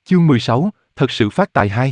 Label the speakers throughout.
Speaker 1: Chương 16, thật sự phát tài hai.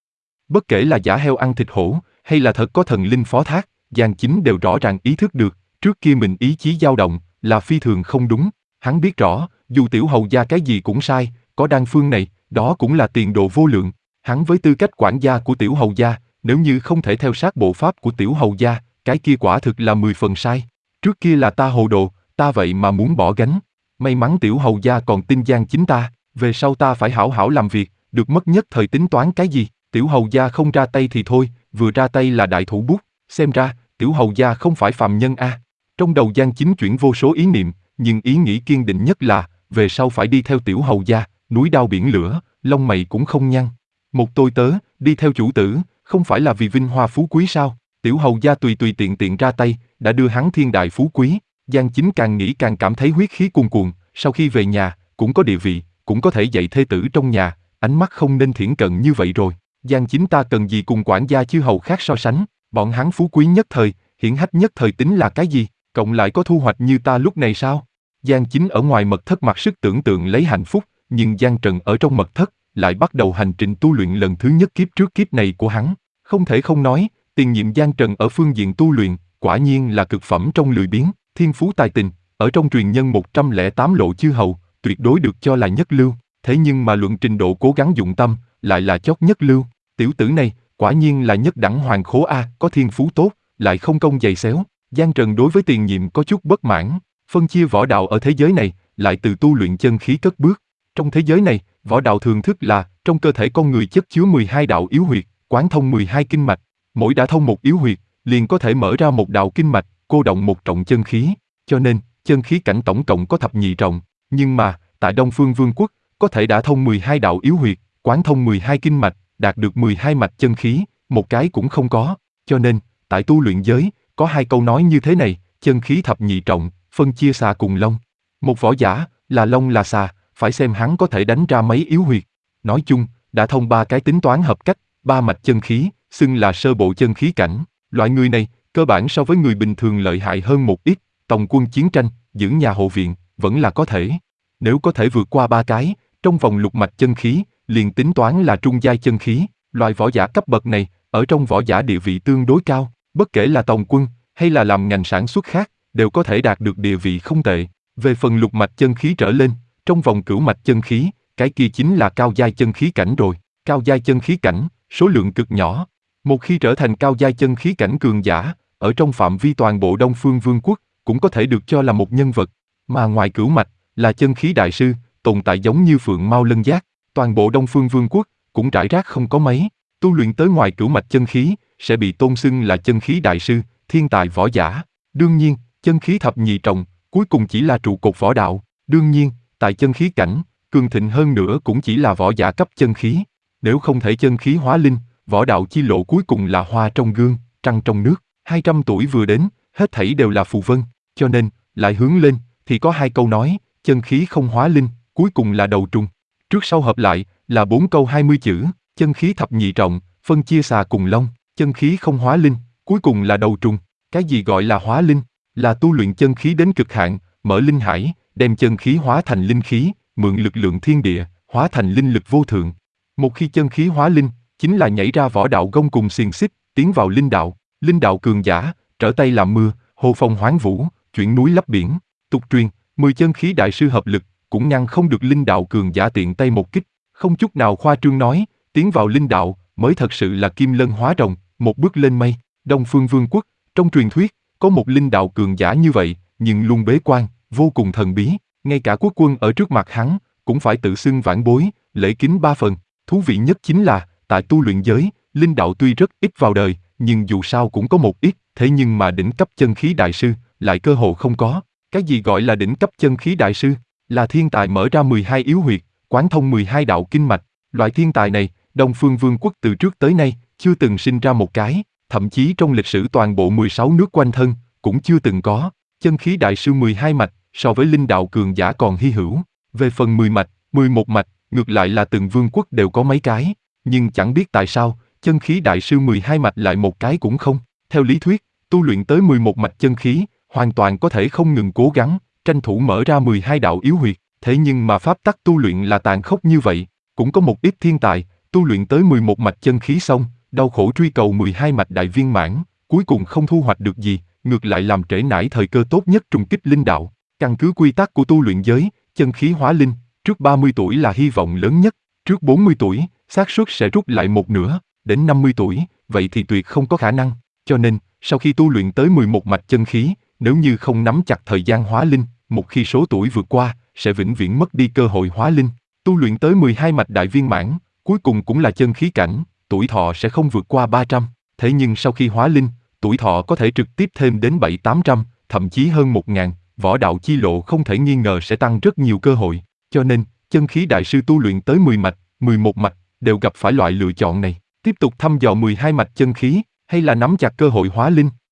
Speaker 1: Bất kể là giả heo ăn thịt hổ, hay là thật có thần linh phó thác, Giang Chính đều rõ ràng ý thức được, trước kia mình ý chí dao động, là phi thường không đúng. Hắn biết rõ, dù tiểu hầu gia cái gì cũng sai, có đan phương này, đó cũng là tiền đồ vô lượng. Hắn với tư cách quản gia của tiểu hầu gia, nếu như không thể theo sát bộ pháp của tiểu hầu gia, cái kia quả thực là 10 phần sai. Trước kia là ta hồ đồ, ta vậy mà muốn bỏ gánh. May mắn tiểu hầu gia còn tin Giang Chính ta, về sau ta phải hảo hảo làm việc, được mất nhất thời tính toán cái gì. Tiểu hầu gia không ra tay thì thôi, vừa ra tay là đại thủ bút, xem ra, tiểu hầu gia không phải phàm nhân a. Trong đầu Giang Chính chuyển vô số ý niệm, nhưng ý nghĩ kiên định nhất là, về sau phải đi theo tiểu hầu gia, núi đao biển lửa, lông mày cũng không nhăn. Một tôi tớ, đi theo chủ tử, không phải là vì vinh hoa phú quý sao? Tiểu hầu gia tùy tùy tiện tiện ra tay, đã đưa hắn thiên đại phú quý. Giang Chính càng nghĩ càng cảm thấy huyết khí cuồn cuộn, sau khi về nhà, cũng có địa vị, cũng có thể dạy thê tử trong nhà, ánh mắt không nên thiển cận như vậy rồi. Giang Chính ta cần gì cùng quản gia chư hầu khác so sánh, bọn hắn phú quý nhất thời, hiển hách nhất thời tính là cái gì, cộng lại có thu hoạch như ta lúc này sao? Giang Chính ở ngoài mật thất mặc sức tưởng tượng lấy hạnh phúc, nhưng Giang Trần ở trong mật thất, lại bắt đầu hành trình tu luyện lần thứ nhất kiếp trước kiếp này của hắn. Không thể không nói, tiền nhiệm Giang Trần ở phương diện tu luyện, quả nhiên là cực phẩm trong lười biếng, thiên phú tài tình, ở trong truyền nhân 108 lộ chư hầu, tuyệt đối được cho là nhất lưu, thế nhưng mà luận trình độ cố gắng dụng tâm, lại là chót nhất lưu. Tiểu tử này, quả nhiên là nhất đẳng hoàng khố a, có thiên phú tốt, lại không công giày xéo. Giang Trần đối với tiền nhiệm có chút bất mãn, phân chia võ đạo ở thế giới này, lại từ tu luyện chân khí cất bước. Trong thế giới này, võ đạo thường thức là, trong cơ thể con người chất chứa 12 đạo yếu huyệt, quán thông 12 kinh mạch, mỗi đã thông một yếu huyệt, liền có thể mở ra một đạo kinh mạch, cô động một trọng chân khí, cho nên, chân khí cảnh tổng cộng có thập nhị trọng, nhưng mà, tại Đông Phương Vương quốc, có thể đã thông 12 đạo yếu huyệt, quán thông 12 kinh mạch, đạt được 12 mạch chân khí, một cái cũng không có, cho nên, tại tu luyện giới, có hai câu nói như thế này, chân khí thập nhị trọng, phân chia xà cùng long. Một võ giả, là long là xà, phải xem hắn có thể đánh ra mấy yếu huyệt. Nói chung, đã thông ba cái tính toán hợp cách, ba mạch chân khí, xưng là sơ bộ chân khí cảnh. Loại người này, cơ bản so với người bình thường lợi hại hơn một ít, tòng quân chiến tranh, giữ nhà hộ viện, vẫn là có thể. Nếu có thể vượt qua ba cái, trong vòng lục mạch chân khí, liền tính toán là trung giai chân khí. Loại võ giả cấp bậc này, ở trong võ giả địa vị tương đối cao, bất kể là tòng quân, hay là làm ngành sản xuất khác, đều có thể đạt được địa vị không tệ. Về phần lục mạch chân khí trở lên, trong vòng cửu mạch chân khí, cái kia chính là cao giai chân khí cảnh rồi. Cao giai chân khí cảnh, số lượng cực nhỏ. Một khi trở thành cao giai chân khí cảnh cường giả, ở trong phạm vi toàn bộ Đông Phương Vương quốc, cũng có thể được cho là một nhân vật. Mà ngoài cửu mạch, là chân khí đại sư, tồn tại giống như phượng mao lân giác. Toàn bộ Đông Phương Vương quốc, cũng rải rác không có mấy. Tu luyện tới ngoài cửu mạch chân khí, sẽ bị tôn xưng là chân khí đại sư, thiên tài võ giả. Đương nhiên, chân khí thập nhị trọng, cuối cùng chỉ là trụ cột võ đạo. Đương nhiên, tại chân khí cảnh, cường thịnh hơn nữa cũng chỉ là võ giả cấp chân khí. Nếu không thể chân khí hóa linh, võ đạo chi lộ cuối cùng là hoa trong gương, trăng trong nước. 200 tuổi vừa đến, hết thảy đều là phù vân. Cho nên, lại hướng lên, thì có hai câu nói, chân khí không hóa linh, cuối cùng là đầu trùng. Trước sau hợp lại, là 4 câu 20 chữ, chân khí thập nhị trọng, phân chia xà cùng long, chân khí không hóa linh, cuối cùng là đầu trùng. Cái gì gọi là hóa linh? Là tu luyện chân khí đến cực hạn, mở linh hải, đem chân khí hóa thành linh khí, mượn lực lượng thiên địa, hóa thành linh lực vô thượng. Một khi chân khí hóa linh, chính là nhảy ra võ đạo gông cùng xiềng xích, tiến vào linh đạo cường giả, trở tay làm mưa, hồ phong hoán vũ, chuyển núi lấp biển. Tục truyền, 10 chân khí đại sư hợp lực, cũng ngăn không được linh đạo cường giả tiện tay một kích. Không chút nào khoa trương nói, tiến vào linh đạo, mới thật sự là kim lân hóa rồng, một bước lên mây. Đông Phương Vương quốc, trong truyền thuyết, có một linh đạo cường giả như vậy, nhưng luôn bế quan, vô cùng thần bí. Ngay cả quốc quân ở trước mặt hắn, cũng phải tự xưng vãn bối, lễ kính 3 phần. Thú vị nhất chính là, tại tu luyện giới, linh đạo tuy rất ít vào đời, nhưng dù sao cũng có một ít, thế nhưng mà đỉnh cấp chân khí đại sư, lại cơ hồ không có. Cái gì gọi là đỉnh cấp chân khí đại sư? Là thiên tài mở ra 12 yếu huyệt, quán thông 12 đạo kinh mạch. Loại thiên tài này, Đông Phương Vương quốc từ trước tới nay, chưa từng sinh ra một cái, thậm chí trong lịch sử toàn bộ 16 nước quanh thân, cũng chưa từng có. Chân khí đại sư 12 mạch, so với linh đạo cường giả còn hy hữu. Về phần 10 mạch, 11 mạch, ngược lại là từng vương quốc đều có mấy cái. Nhưng chẳng biết tại sao, chân khí đại sư 12 mạch lại một cái cũng không. Theo lý thuyết, tu luyện tới 11 mạch chân khí, hoàn toàn có thể không ngừng cố gắng, tranh thủ mở ra 12 đạo yếu huyệt. Thế nhưng mà pháp tắc tu luyện là tàn khốc như vậy. Cũng có một ít thiên tài, tu luyện tới 11 mạch chân khí xong, đau khổ truy cầu 12 mạch đại viên mãn, cuối cùng không thu hoạch được gì, ngược lại làm trễ nải thời cơ tốt nhất trùng kích linh đạo. Căn cứ quy tắc của tu luyện giới, chân khí hóa linh, trước 30 tuổi là hy vọng lớn nhất, trước 40 tuổi, xác suất sẽ rút lại một nửa, đến 50 tuổi, vậy thì tuyệt không có khả năng. Cho nên, sau khi tu luyện tới 11 mạch chân khí, nếu như không nắm chặt thời gian hóa linh, một khi số tuổi vượt qua, sẽ vĩnh viễn mất đi cơ hội hóa linh. Tu luyện tới 12 mạch đại viên mãn, cuối cùng cũng là chân khí cảnh, tuổi thọ sẽ không vượt qua 300. Thế nhưng sau khi hóa linh, tuổi thọ có thể trực tiếp thêm đến 700-800, thậm chí hơn 1000, võ đạo chi lộ không thể nghi ngờ sẽ tăng rất nhiều cơ hội. Cho nên, chân khí đại sư tu luyện tới 10 mạch, 11 mạch, đều gặp phải loại lựa chọn này. Tiếp tục thăm dò 12 mạch chân khí, hay là nắm chặt cơ hội hóa linh.